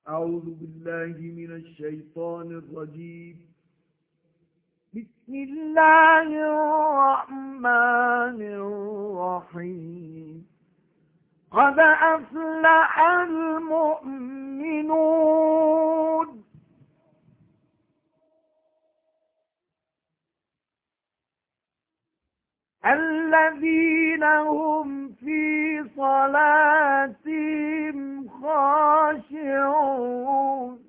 أعوذ بالله من الشيطان الرجيم. بسم الله الرحمن الرحيم. قد أفلح المؤمنون الذين هم في صلاتهم خاشعون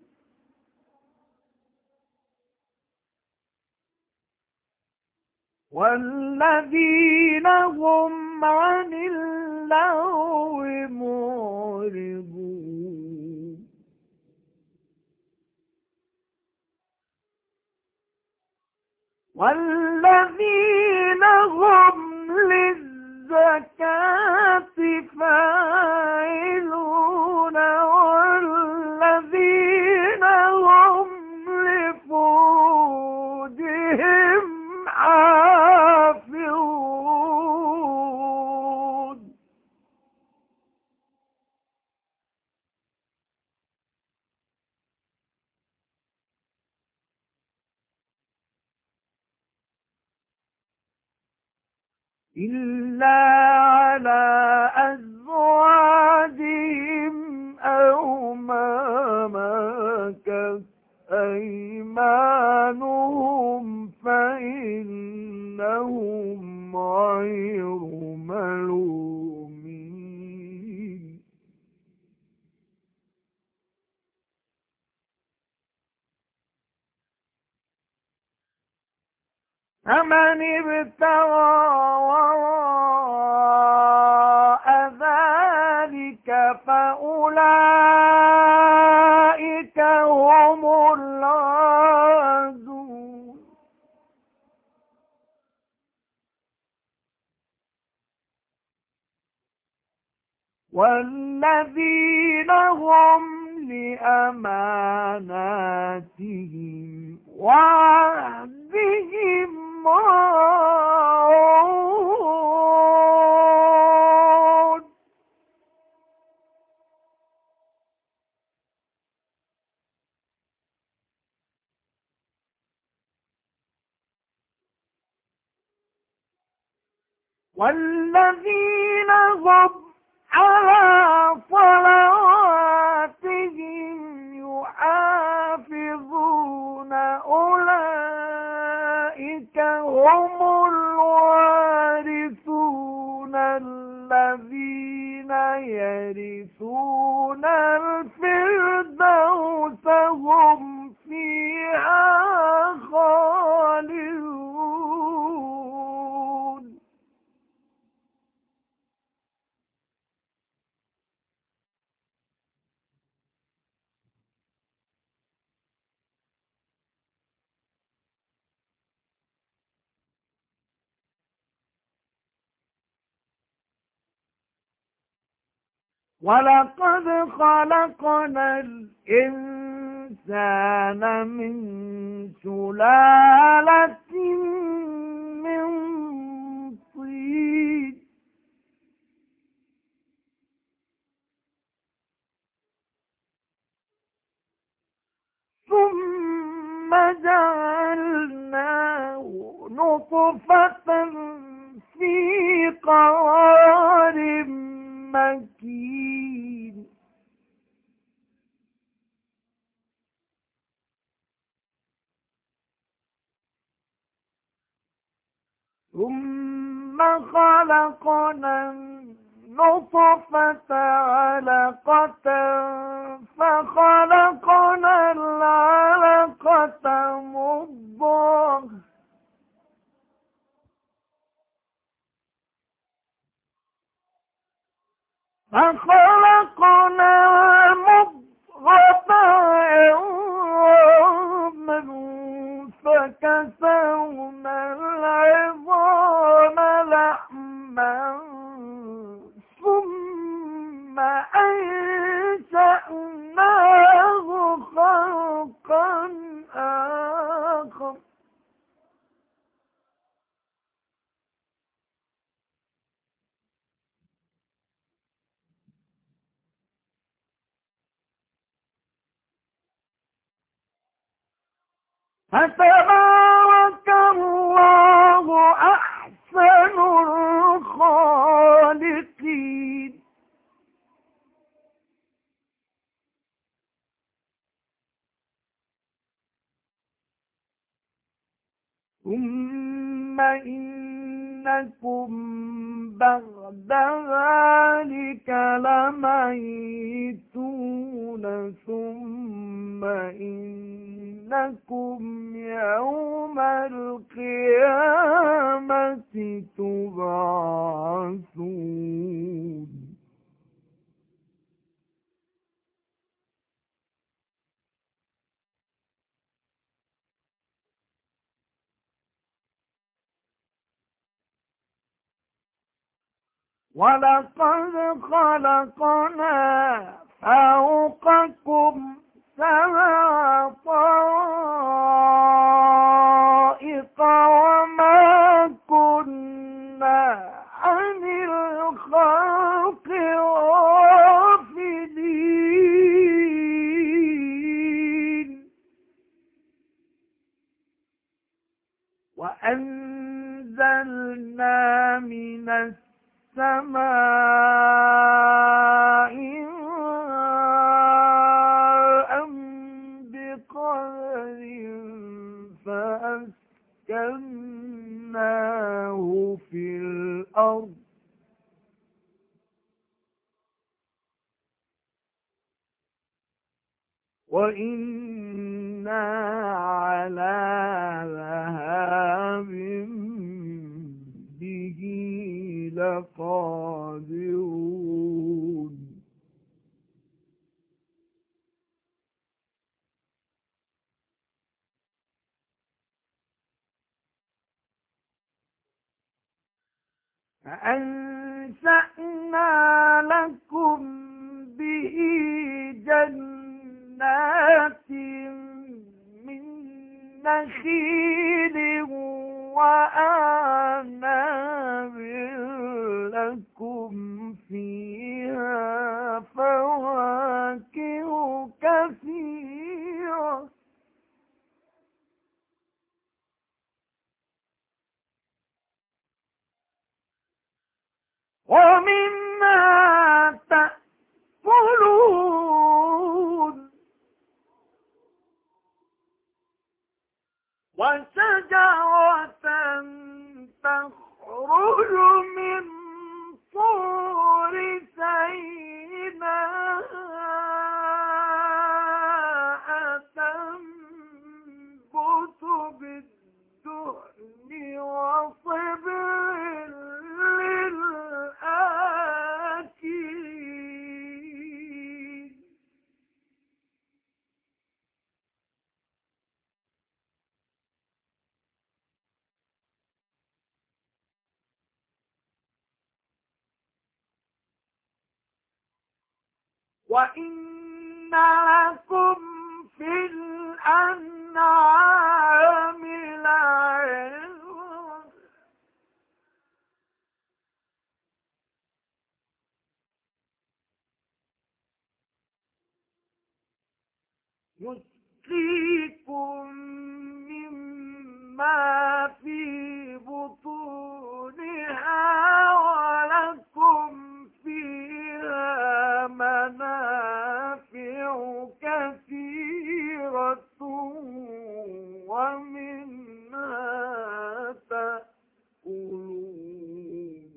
والذين هم عن اللغو معرضون والذين هم للزكاة فاعلون والذين هم لفروجهم حافظون إلا على أزواجهم أو ما ملكت أيمانهم فإنهم غير ملومين. فمن ابتغى وراء ذلك فأولئك هم العادون. والذين هم لأماناتهم وعهدهم راعون. والذين هم على صلواتهم يحافظون أولئك هم الوارثون الذين يرثون الفردوس هم فيها خالدون. ولقد خلقنا الإنسان من سلالة من طين ثم جعلناه نطفة في قرار مكين ثم خلقنا النطفة علقة فخلقنا العلقة مضغة فخلقنا المضغة عظاما فكسونا العظام لحما ثم أنشأناه خلقا آخر. فتبارك الله أحسن الخالقين. ثم إنكم بعد ذلك لميتون ثم إنكم يوم القيامة تبعثون. ولقد خلقنا فوقكم سبع طرائق وما كنا عن الخلق غافلين. وأنزلنا من السماء ماء بقدر فأسكناه في الأرض وإنا على ذهاب به لقادرون. فأنشأنا لكم به جنات من نخيل وأعناب لكم فيها فواكه كثيرة ومنها تأكلون. وشجرة تخرج من طور سيناء تنبت بالدهن وصبغ للآكلين. وإن لكم في الأنعام لعبرة يسقيكم مما في بطونها ولكم فيها منافع كثيرة ومنها تأكلون.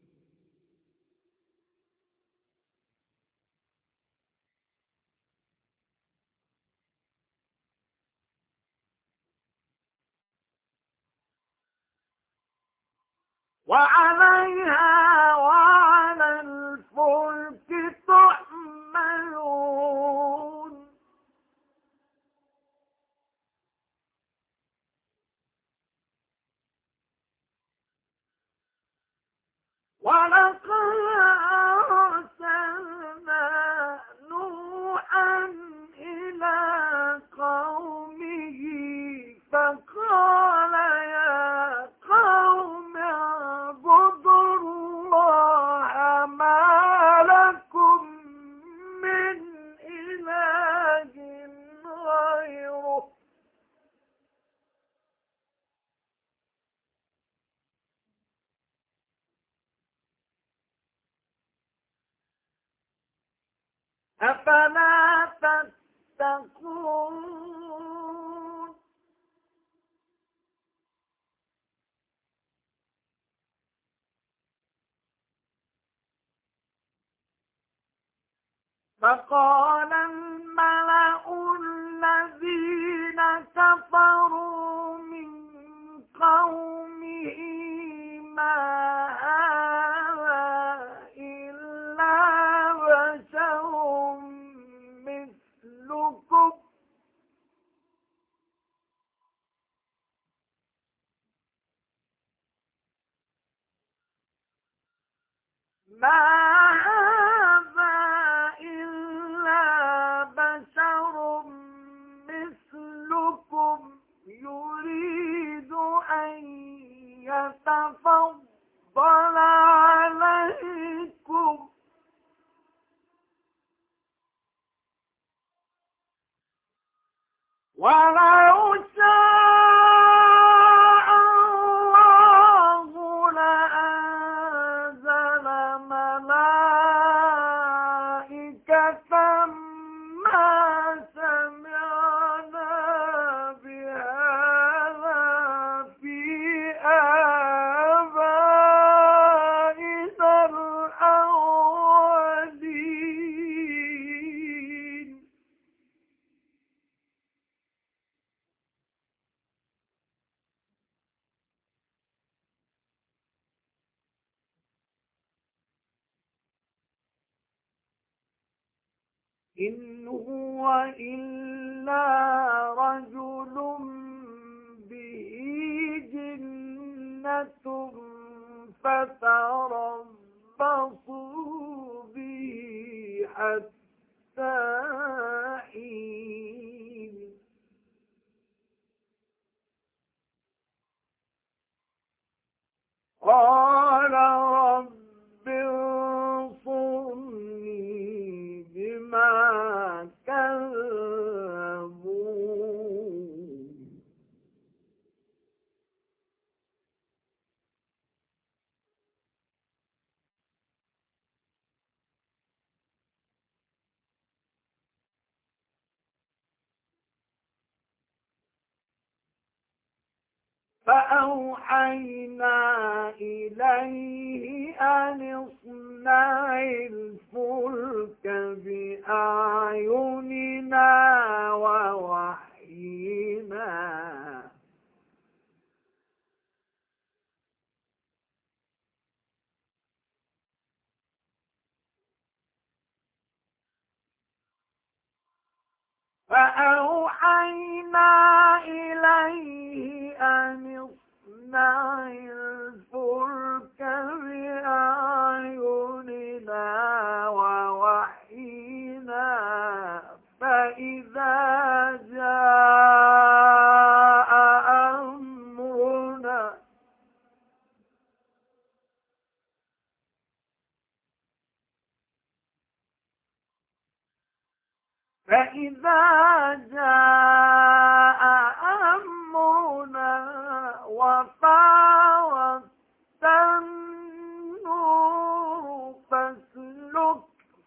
وعليها وعلى الفلك تحملون. ولقد أرسلنا نوحا إلى قومه فقال يا قوم اعبدوا أفلا تتقون فقال الملأ الذين كفروا من قومه ما هذا إلا بشر مثلكم ما هذا إلا بشر مثلكم يريد أن يتفضل عليكم ولو شاء الله لأنزل ملائكة ما سمعنا بهذا في آبائنا الأولين إن هو إلا رجل به جنة فتربصوا به حتى حين قال رب انصرني بما كذبون فأوحينا إليه أن اصنع الفلك بأعيننا ووحينا فأوحينا إليه أن اصنع الفلك بأعيننا ووحينا فإذا جاء أمرنا وفارت النور فاسلك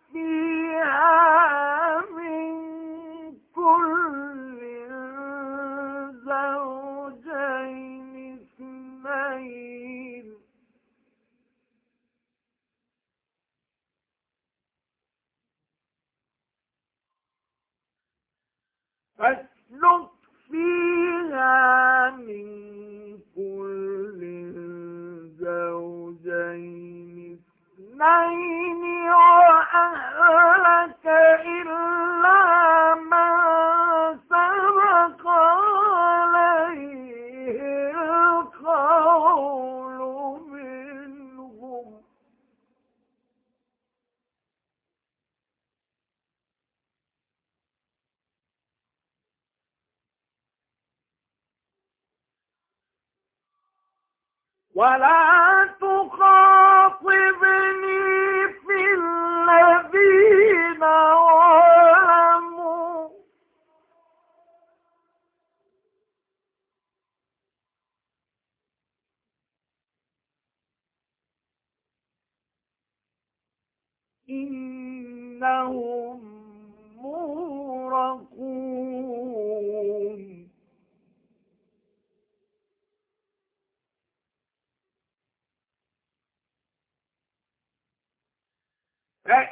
فيها من كل زوجين اثنين فاسلك فيها من كل زوجين اثنين وأهلك إلا من سبق عليه القول منهم ولا تخاطبني في الذين ظلموا إنهم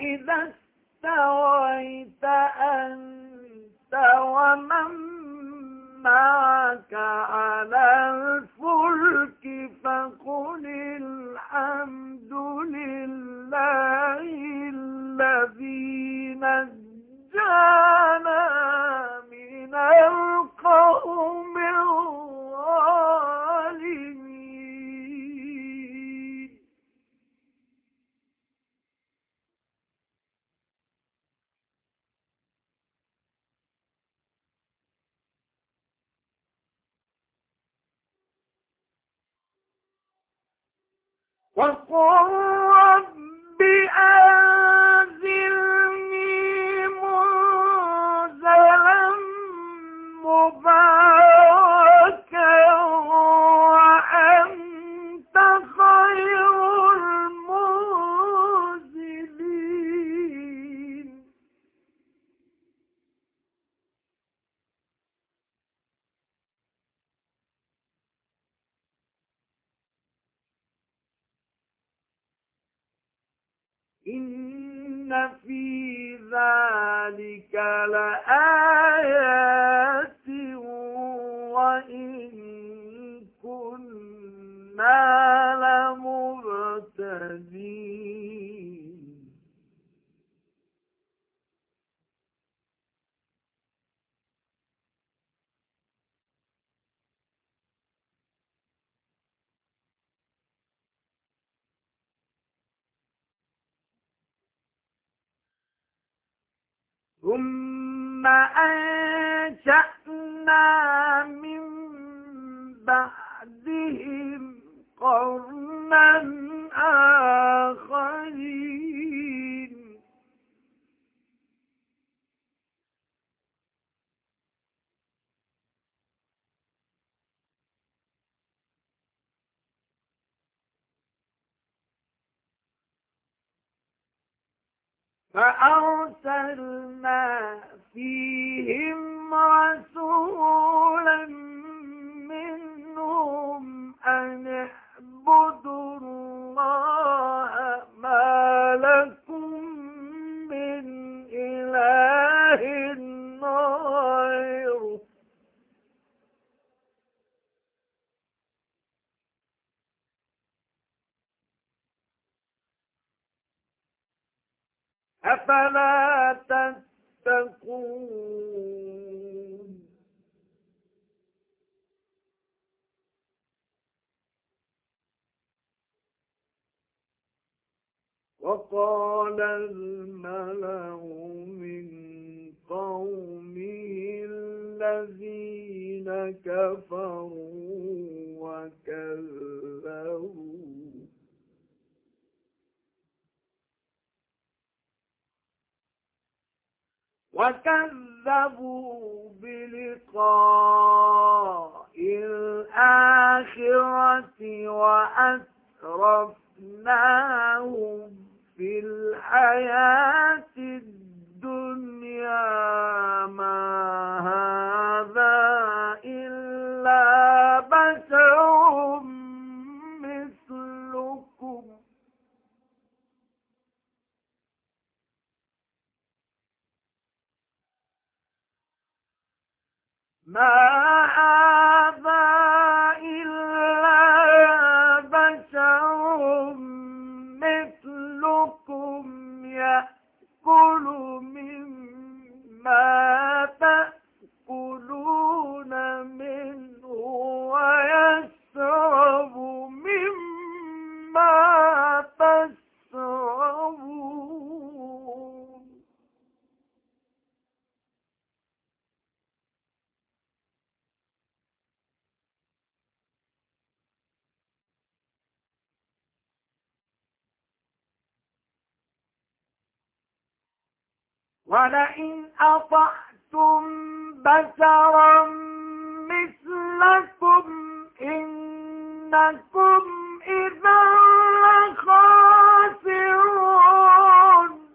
فإذا استويت أنت ومن معك على الفلك فقل الحمد لله الذي نجانا من القوم الظالمين. وقل رب أنزلني منزلا مباركا وأنت خير المنزلين. إن في ذلك لآيات وإن كنا لمبتدئين. ثم أنشأنا من بعدهم قرنا آخرين. فأرسلنا فيهم رسولا منهم أن اعبدوا الله ما لكم من إله غيره أفلا تتقون. وقال الملأ من قومه الذين كفروا وكذبوا بلقاء الآخرة وأترفناهم في الحياة الدنيا ما هذا إلا بشر مثلكم ما هذا إلا بشر مثلكم يأكل مما تأكلون منه ويشرب مما تشربون. ولئن أطعتم بشرا مثلكم إنكم إذا لخاسرون.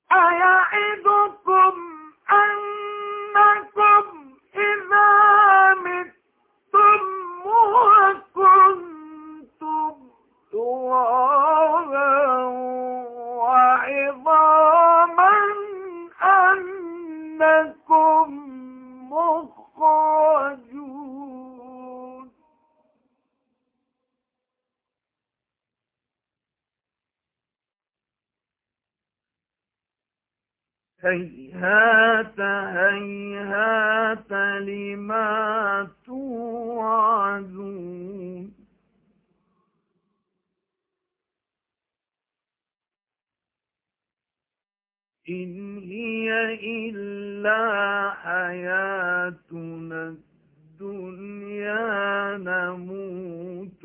أيعدكم أنكم إذا هيهات هيهات لما توعدون إن هي إلا حياتنا الدنيا نموت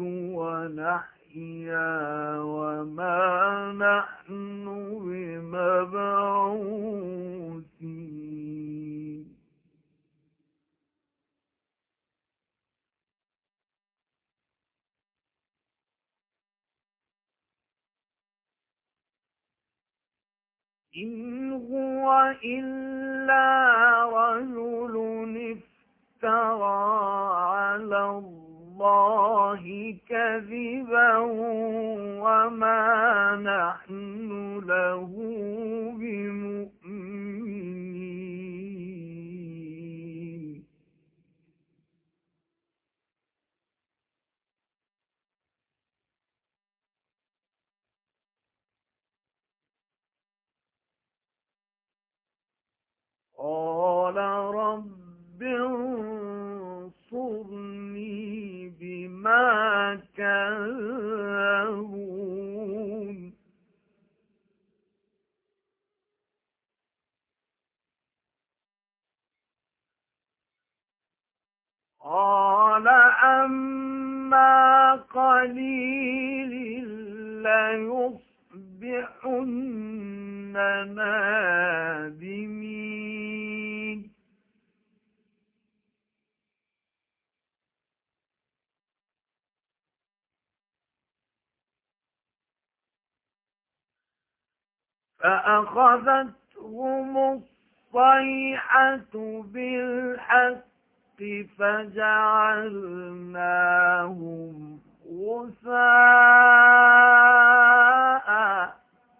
ونحيا وما نحن بمبعوثين إن هو إلا رجل افترى على الله كذبا وما نحن له بمؤمنين قال رب انصرني بما كذبون قال أما قليل ليصبحن نادمين فأخذتهم الصيحة بالحق فجعلناهم غثاء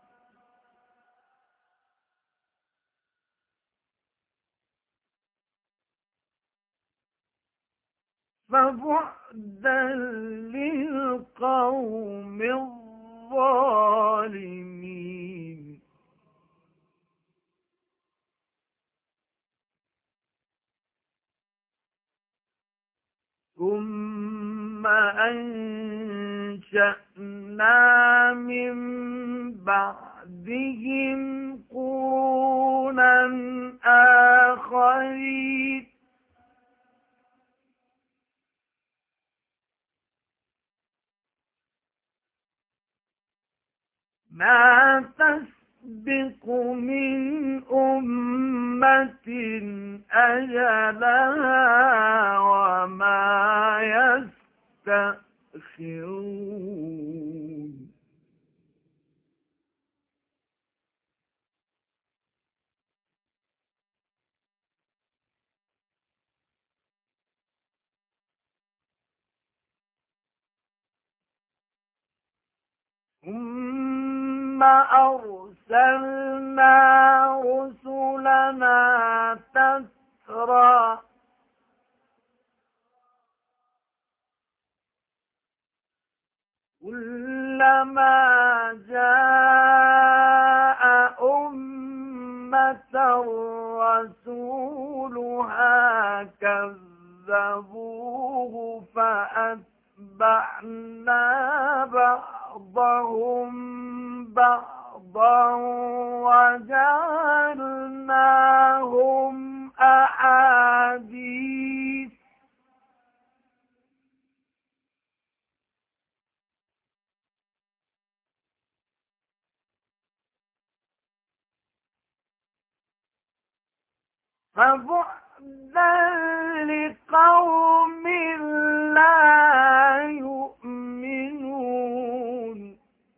فبعدا للقوم الظالمين ثم أنشأنا من بعدهم قرونا آخرين ما تسبق من أمة أجلها وما يستأخرون ثم أرسلنا رسلنا تترى كلما جاء أمة رسولها كذبوه فأتبعنا بعضهم بعضا وجعلناهم أحاديث فبعدا لقوم لا يؤمنون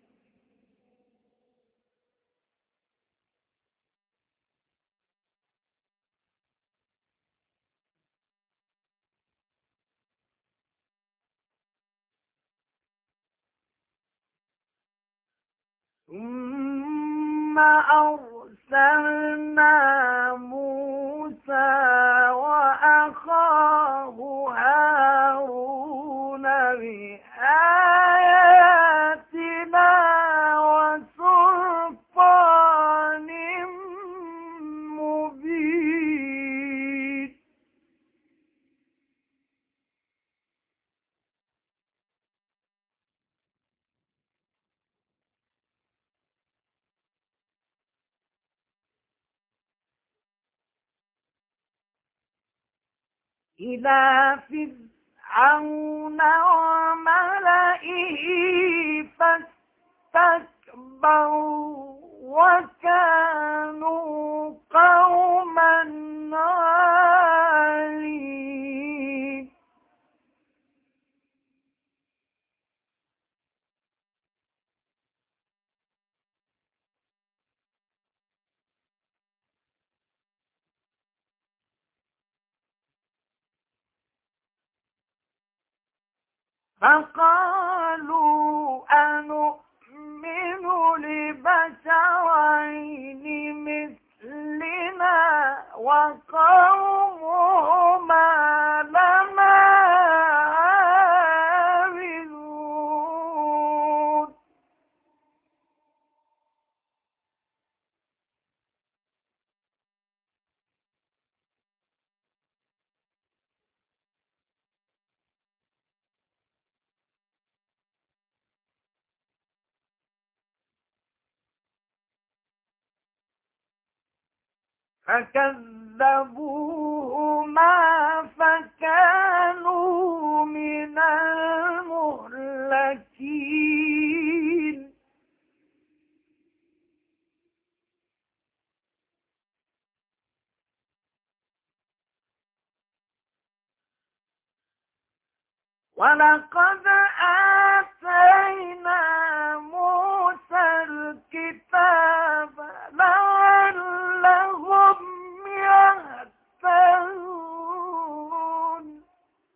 ثم أرسلنا موسى وأخاه هارون بآياتنا وسلطان إلى فرعون وملئه فاستكبروا وكانوا قوما عالين. فقالوا أنؤمن لبشرين مثلنا وقومهما لنا عابدون. فكذبوهما فكانوا من المهلكين. ولقد آتينا موسى الكتاب لعلهم يهتدون.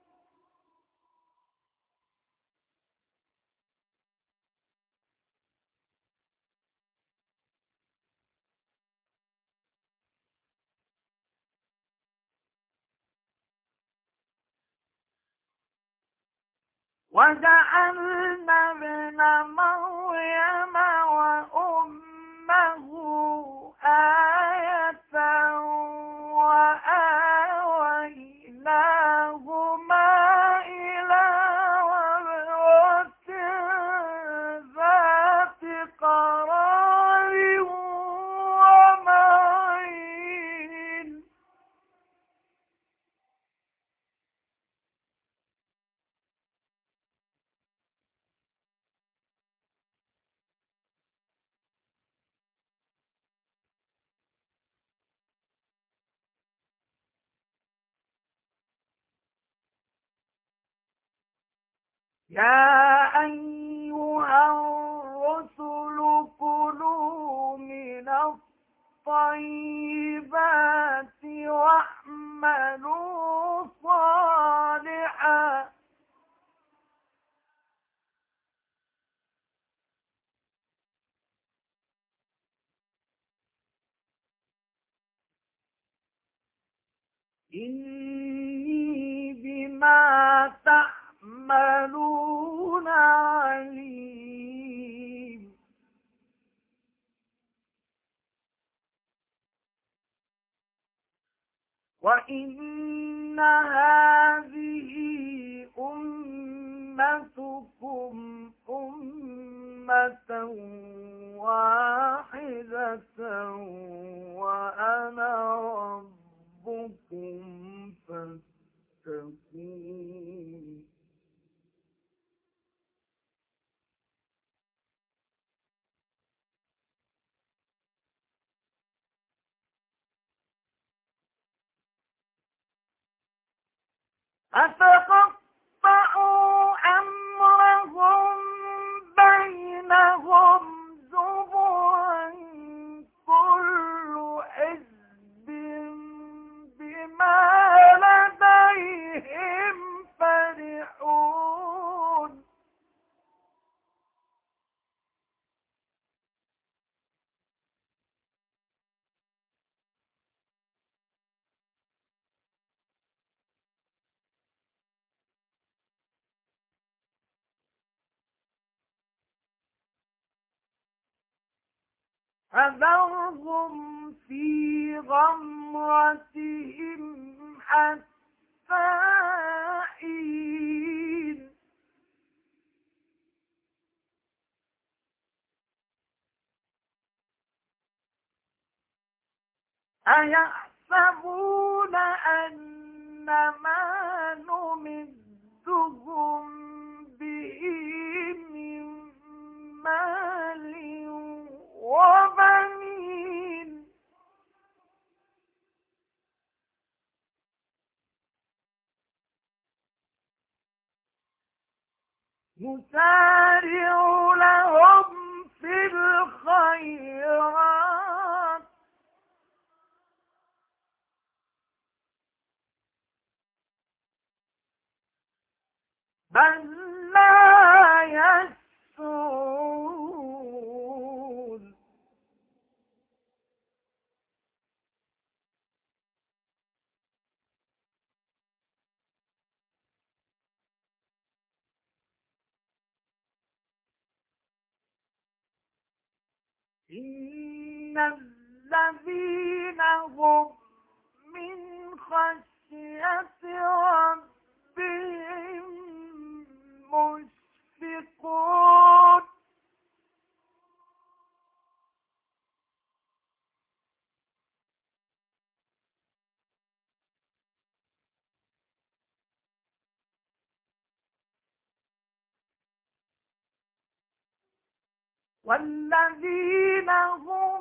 وجعلنا ابن مريم وأمه آية وآويناهما إلى ربوة ذات قرار ومعين. يا أيها الرسل كلوا من الطيبات واعملوا صالحا إني بما تعملون عليم. وإن هذه أمتكم أمة واحدة وأنا ربكم فاتقون. أتقطعوا أمرهم بينهم زبرا كل حزب بما لديهم فرحون. فذرهم في غمرتهم حتى حين. أيحسبون أن ما نسارع لهم في الخيرات بل لا يشعرون إن الذين هم من خشية ربهم مشفقون والذين هم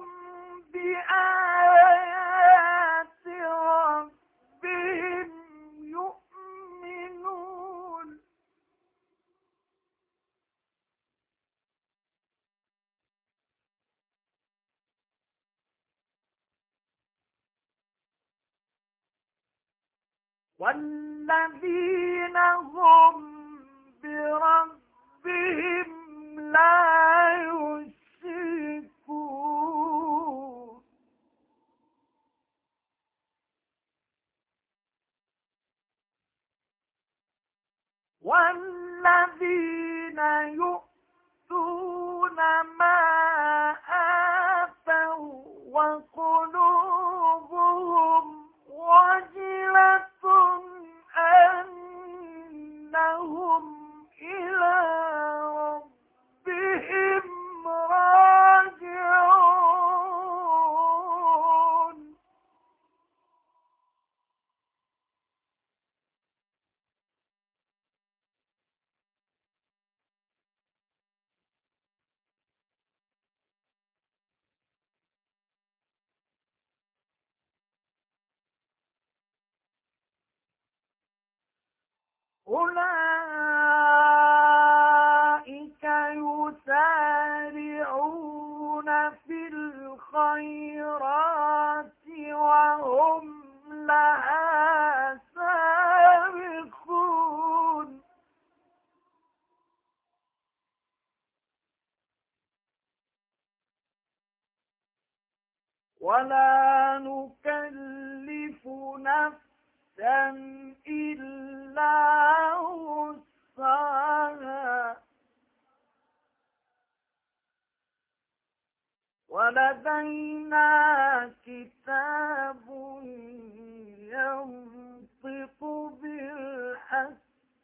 بآيات ربهم يؤمنون والذين هم بربهم لا يشركون والذين يؤتون ما آتوا وقلوبهم وجلة أنهم إلى ربهم راجعون أولئك يسارعون في الخيرات وهم لها سابقون ولا نكلف نفسا إلا وسعها ولدينا كتاب ينطق بالحق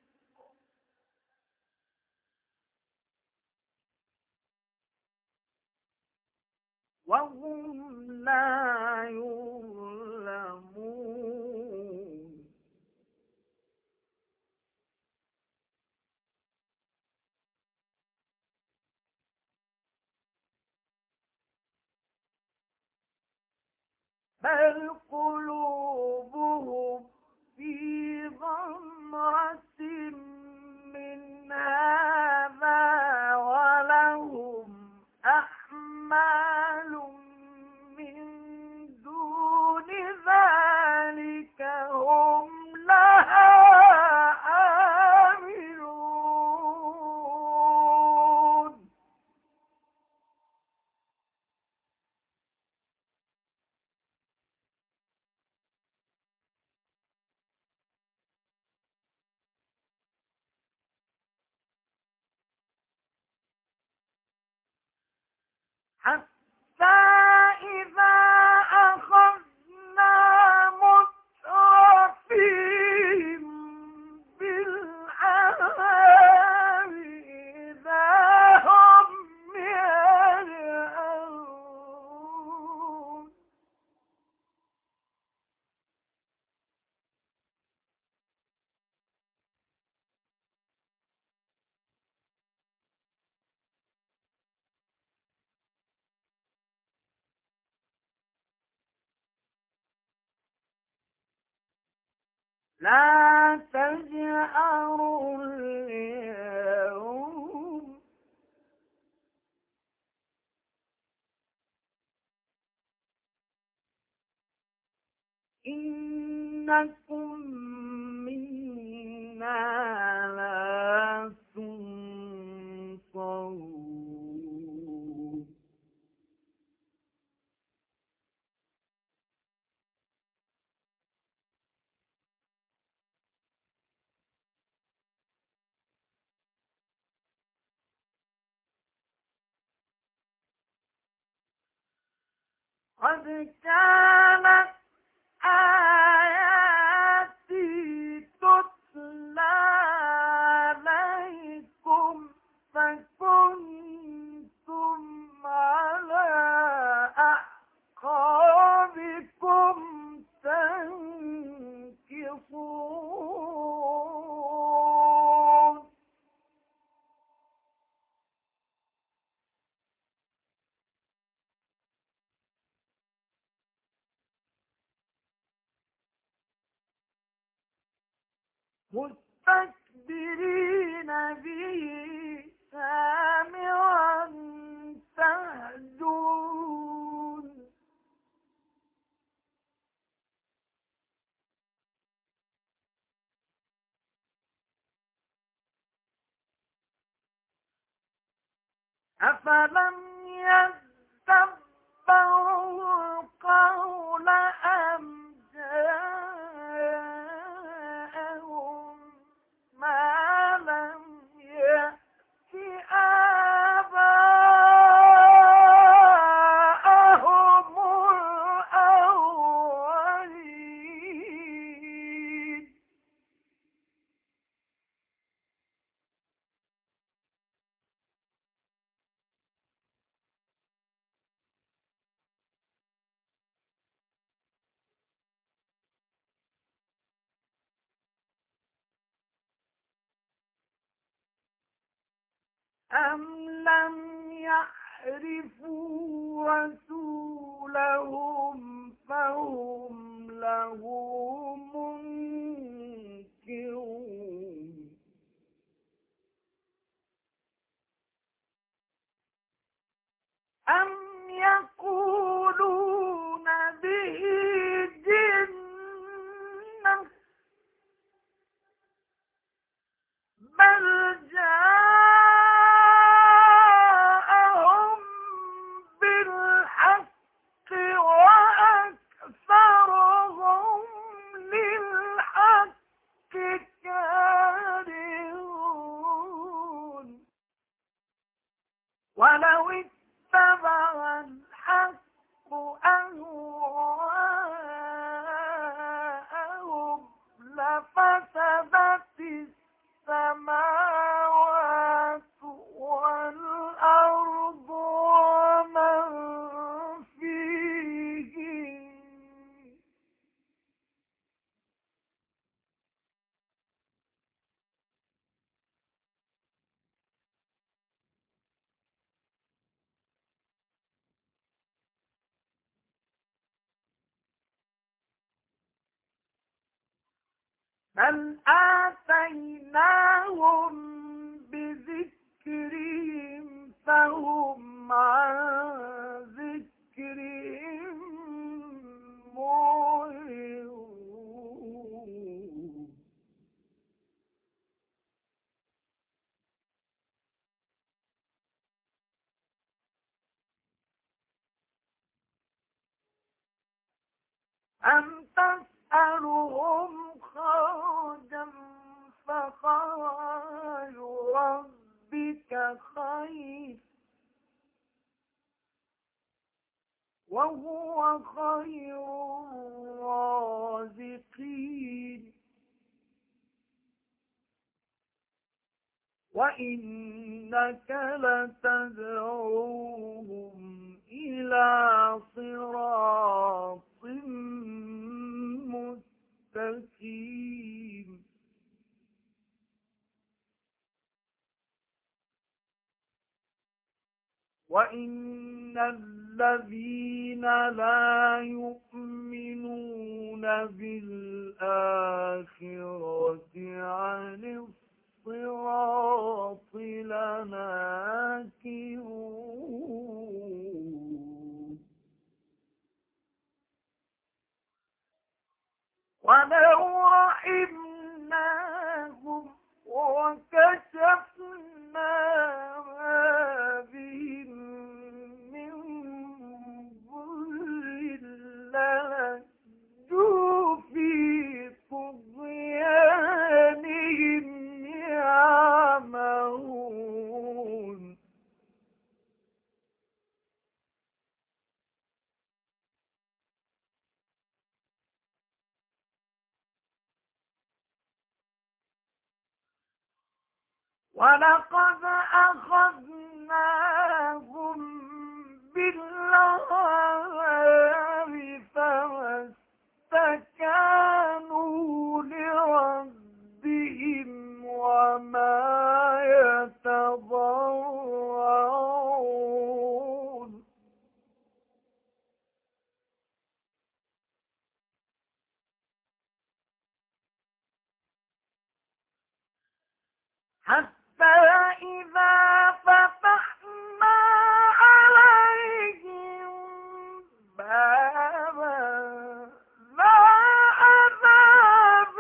وهم لا يظلمون بل قلوبهم في غمرة من هذا ولهم أعمال من دون ذلك هم لها عاملون حتى إذا أخذنا مترفيهم بالعذاب إذا هم يجأرون لا تجأروا اليوم إنكم منا لا تنصرون قد كانت آياتي تتلى عليكم فكنتم على أعقابكم تنكصون مستكبرين به سامعا تهجرون أفلم يدبروا القول أم جاءهم ما لم يأت آباءهم الأولين أم لم يعرفوا رسولهم فهم له منكرون أم يقولون به جنة بل جاءهم بالحق وأكثرهم للحق كارهون ولو اتبع الحق أهواءهم لفسدت السماوات والأرض ومن فيهن بل آتيناهم بذكرهم فهم عن ذكرهم معرضون أم تسألهم خرجا فخرج ربك خير وهو خير الرازقين وإنك لتدعوهم إلى صراط مستقيم وإن الذين لا يؤمنون بالآخرة عن الصراط لناكبون ولو رحمناهم وكشفنا ما بهم من ضر للجوا في طغيانهم يعمهون ولقد أخذناهم بالعذاب فما استكانوا لربهم وما يتضرعون حتى إذا فتحنا عليهم بابا ذا عذاب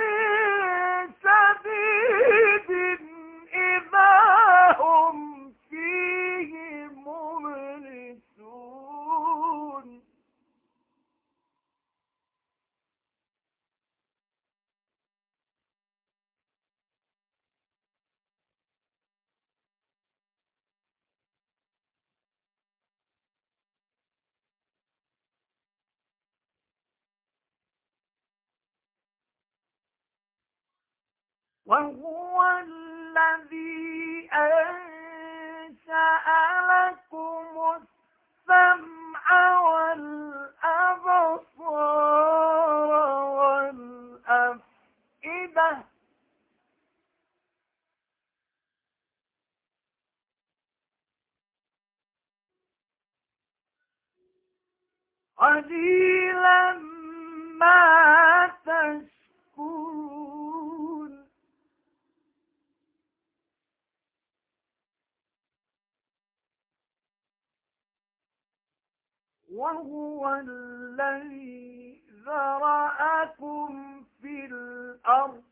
شديد إذا هم فيه مبلسون وهو الذي أنشأ لكم السمع والأبصار والأفئدة قليلا ما تشكرون وهو الذي ذرأكم في الأرض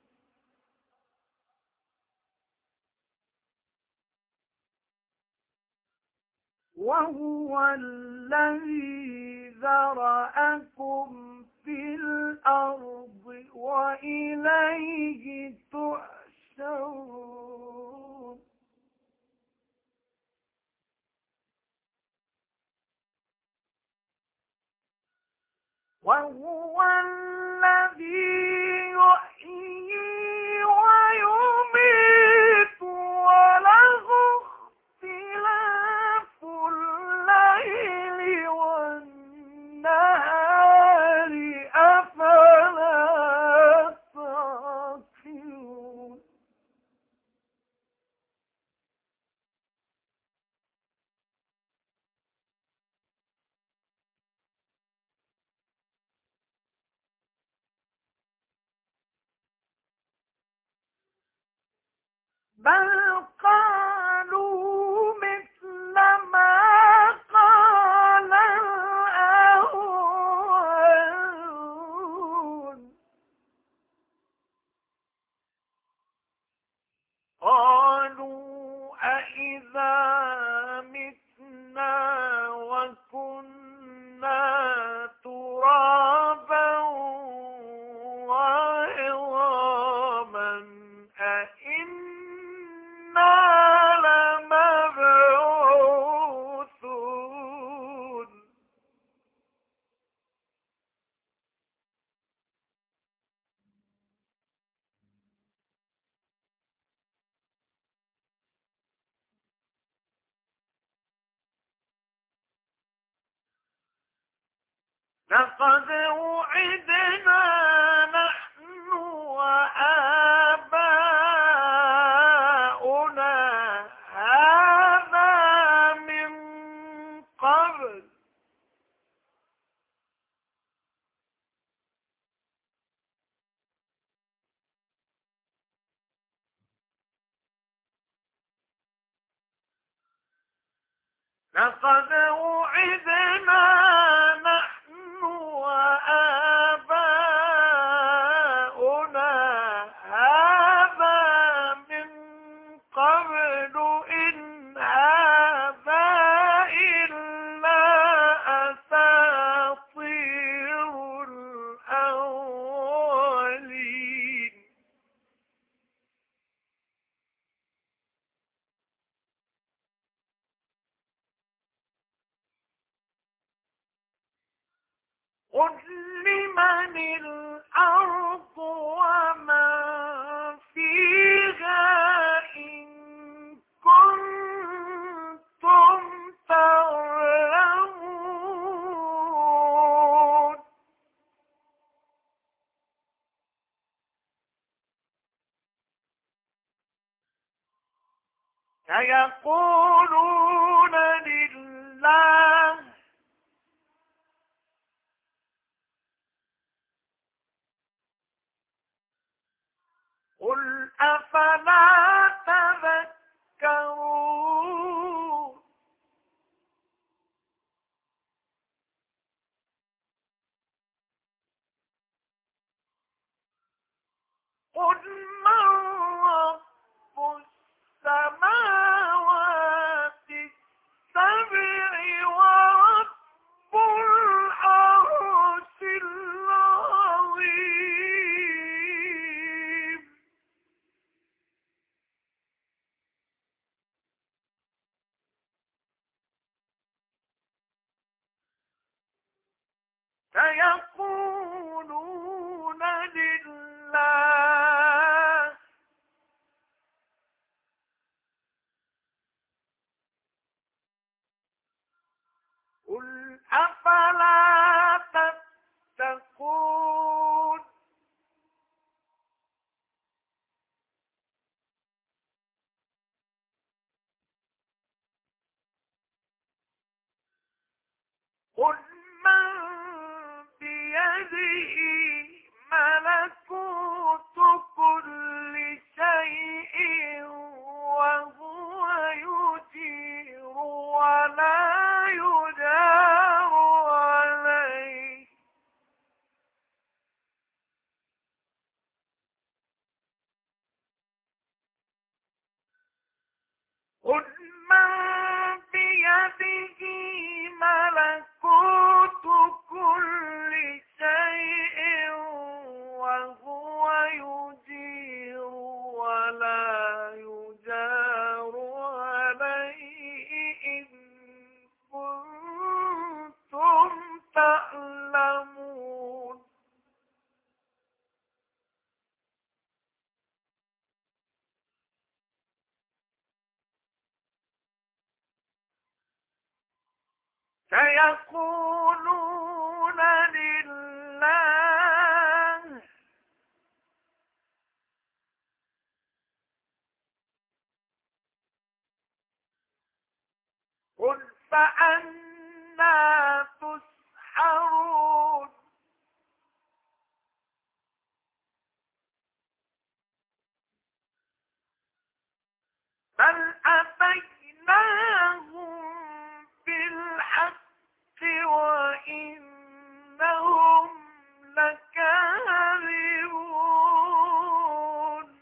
وهو الذي ذرأكم في الأرض وإليه تحشرون وهو الذي يحيي ويميت وله اختلاف الليل والنهار أفلا تعقلون بل قالوا مثل ما قال الأولون قالوا أإذا متنا وكنا ترابا وعظاما أإنا لمبعوثون لقد وعدنا نحن وآباؤنا هذا من قبل لقد وعدنا نحن وآباؤنا قل لمن الأرض ومن فيها إن كنتم تعلمون سيقولون لله قل أفلا تذكرون قل من رب السماوات السبع ورب العرش العظيم سيقولون لله قل أفلا تتقون قل من بيده ملكوت كل شيء وهو يجير ولا يجار عليه قل من بيده ملكوت كل شيء وهو يجير ولا يجار عليه إن كنتم تعلمون سيقولون لله قل فأنى تسحرون بل أتيناهم بالحق وإنهم لكاذبون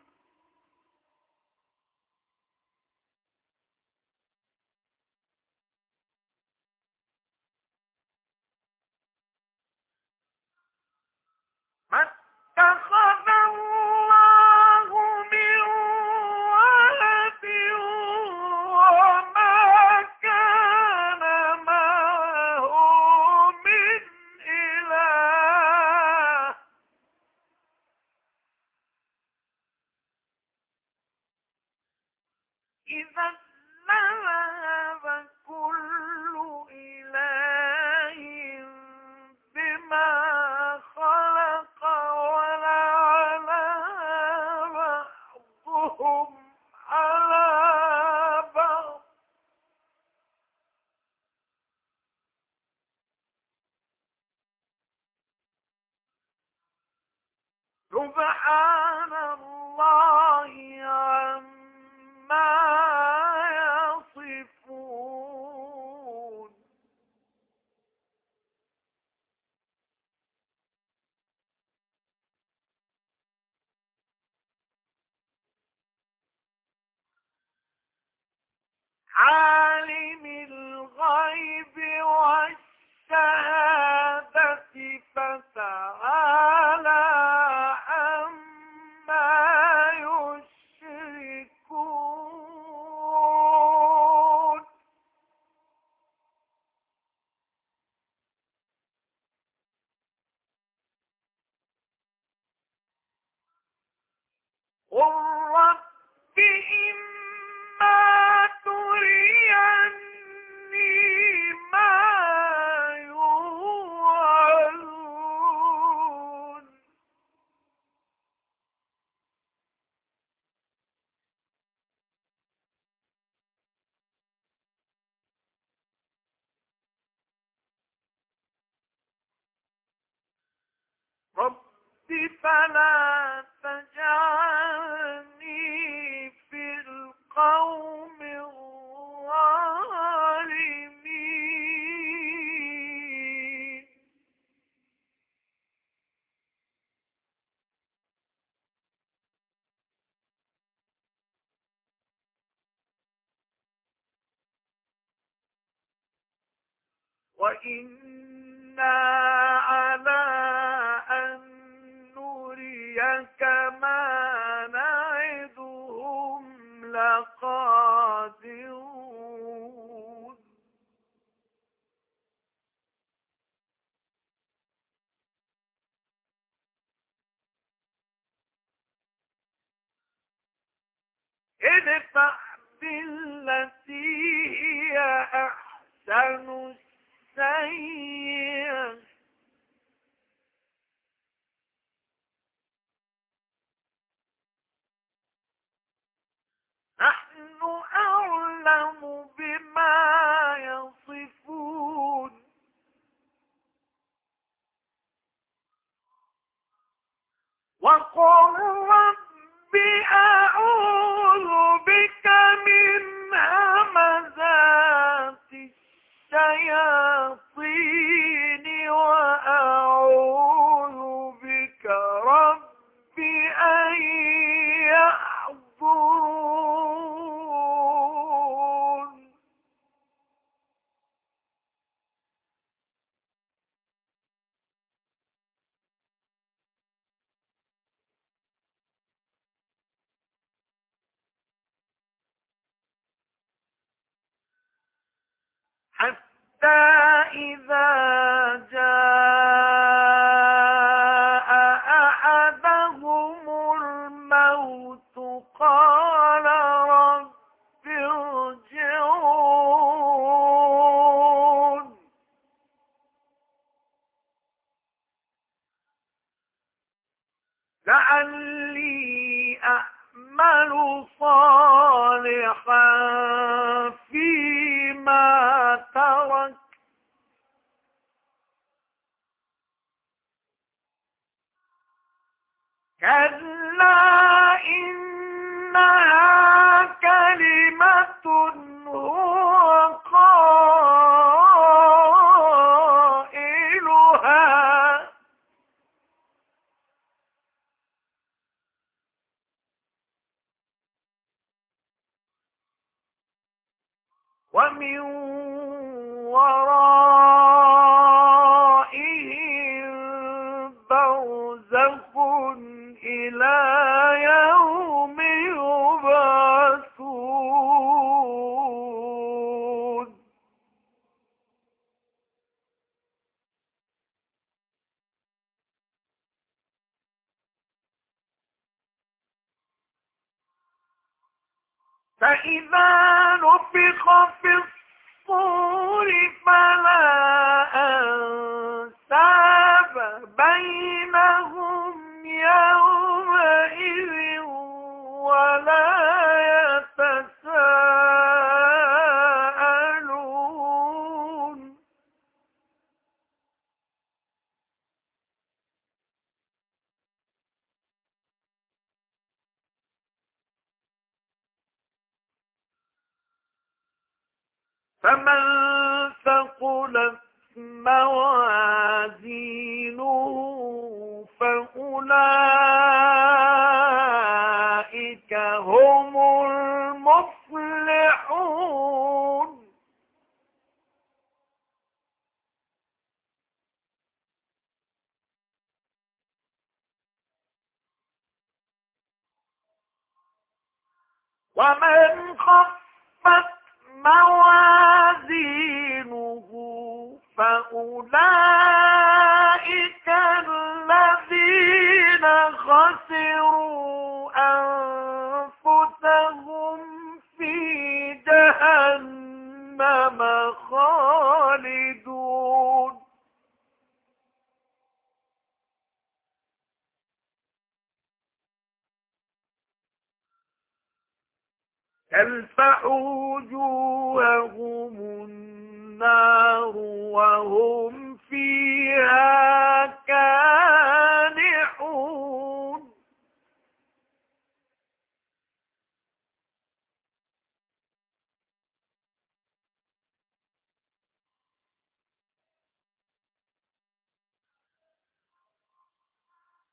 فلا تجعلني في القوم الظالمين. وإنا على أن نريك ما نعدهم لقادرون. ادفع بالتي هي أحسن السيئة نحن أعلم بما يصفون. وقل رب أعوذ بك من همزات الشياطين وأعوذ بك رب أن يحضرون. حتى إذا جاء أحدهم الموت قال رب ارجعون لعلي أعمل صالحا فيما ترك كلا إنها كلمة هو قائلها ومن ورائهم برزخ إلى يوم يبعثون. فإذا نفخ في الصور فلا أنساب بينهم يومئذ ولا يتساءلون. فمن ثقلت موازينه فأولئك هم المفلحون. ومن خفت موازينه فأولئك الذين خسروا أنفسهم في جهنم خالدون. تلفح وجوههم النار وهم فيها كالحون.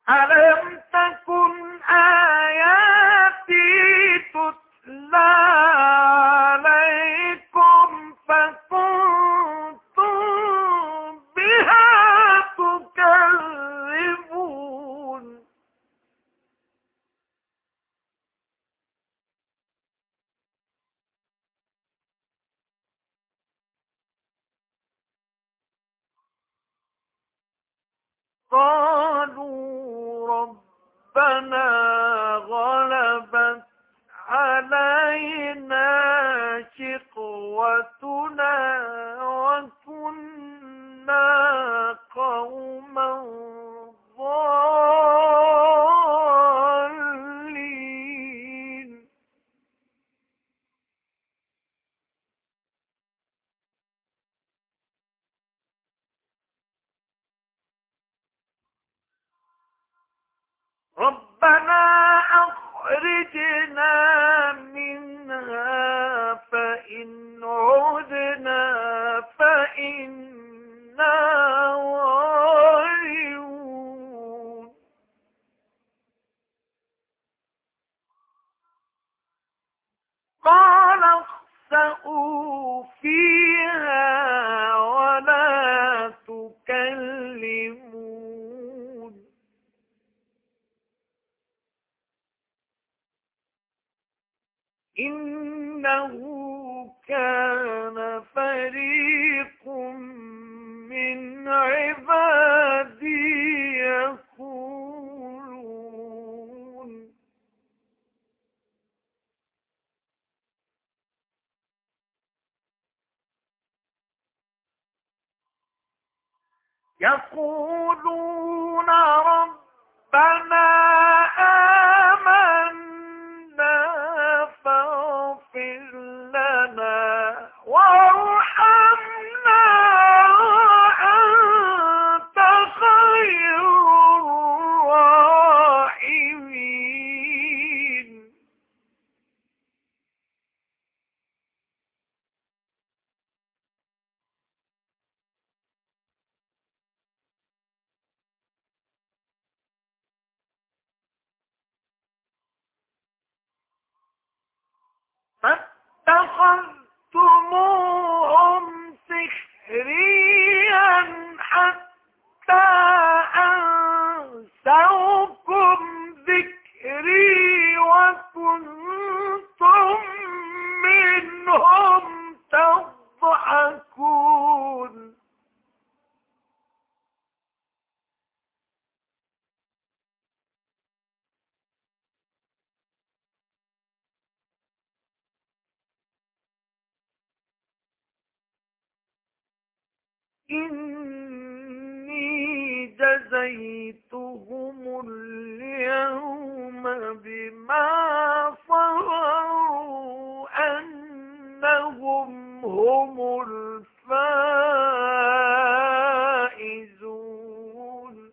ألم تكن آياتي تتلى عليكم فكنتم بها تكذبون قالوا ربنا غلبت علينا شقوتنا وكنا قوما ضالين ربنا أخرجنا منها فإن عدنا فإنا ظالمون قال اخسئوا فيها ولا تكلمون إنه كان فريق من عبادي يقولون ربنا آمنا فاغفر لنا وارحمنا وأنت خير الراحمين فاتخذتموهم سخريا حتى أنسوكم ذكري وكنتم منهم تضحكون إني جزيتهم اليوم بما صبروا أنهم هم الفائزون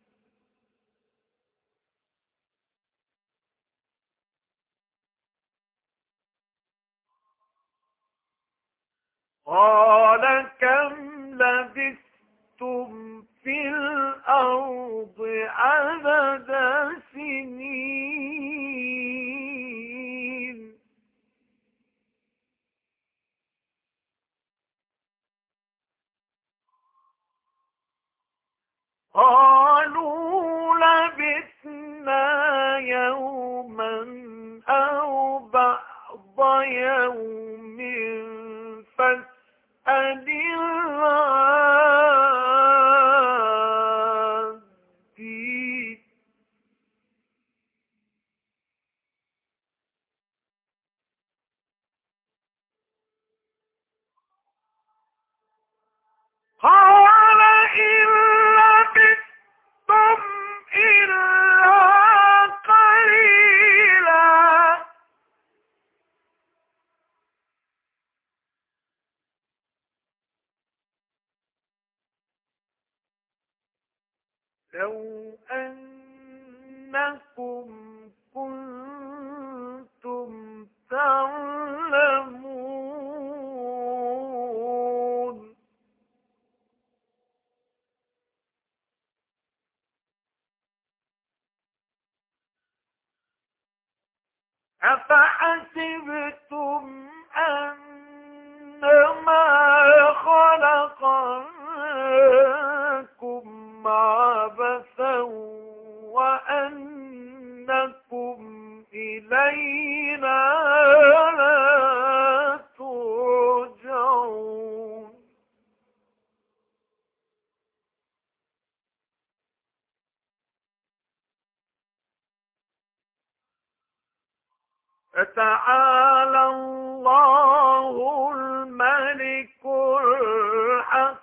قال كم لبثتم في الأرض عدد سنين قالوا لبثنا يوما أو بعض يوم فاسأل العادين قال إن لبثتم إلا قليلا لو أنكم كنتم تعلمون أفحسبتم أنما خلقناكم عبثا وأنكم إلينا لا ترجعون فتعالى الله الملك الحق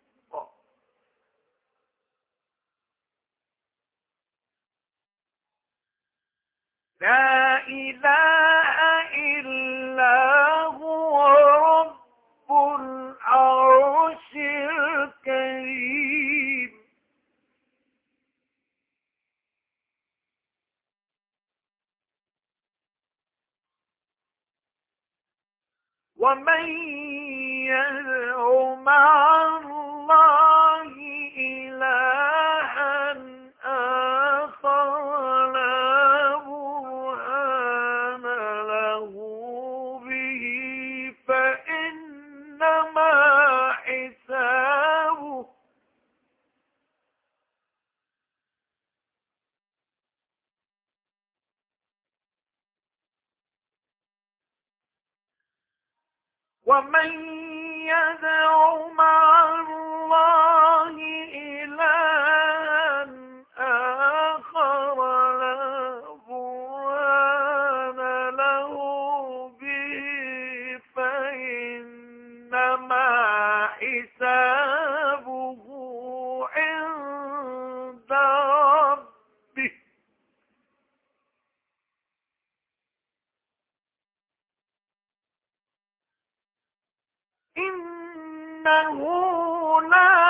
لا إله إلا هو رب العرش الكريم ومن يدع مع الله إلها آخر لا برهان له به فإنما حسابه ومن يدع مع الله إلها آخر لا برهان له به فإنما حسابه عند ربه إنه لا